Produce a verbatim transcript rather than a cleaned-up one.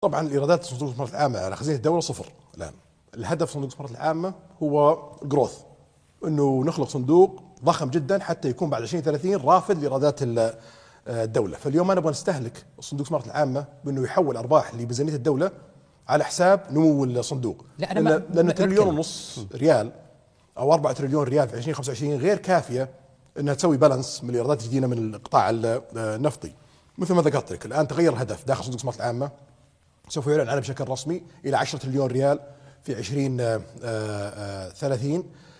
طبعا الايرادات صندوق الاستثمارات العامه على خزينه الدوله صفر الان. الهدف صندوق الاستثمارات العامه هو جروث، انه نخلق صندوق ضخم جدا حتى يكون بعد عشرين ثلاثين رافد لايرادات الدوله. فاليوم ما نبغى نستهلك صندوق الاستثمارات العامه بانه يحول ارباح لميزانيه الدوله على حساب نمو الصندوق. لا أنا ما لان تريليون ونص ريال او أربعة تريليون ريال في ألفين وخمسة وعشرين غير كافيه انها تسوي بالانس من الايرادات الجديده من القطاع النفطي. مثل ما ذكرت لك الان تغير الهدف داخل صندوق الاستثمارات العامه، سوف يعلن عنه بشكل رسمي الى عشرة تريليون ريال في عشرين ثلاثين.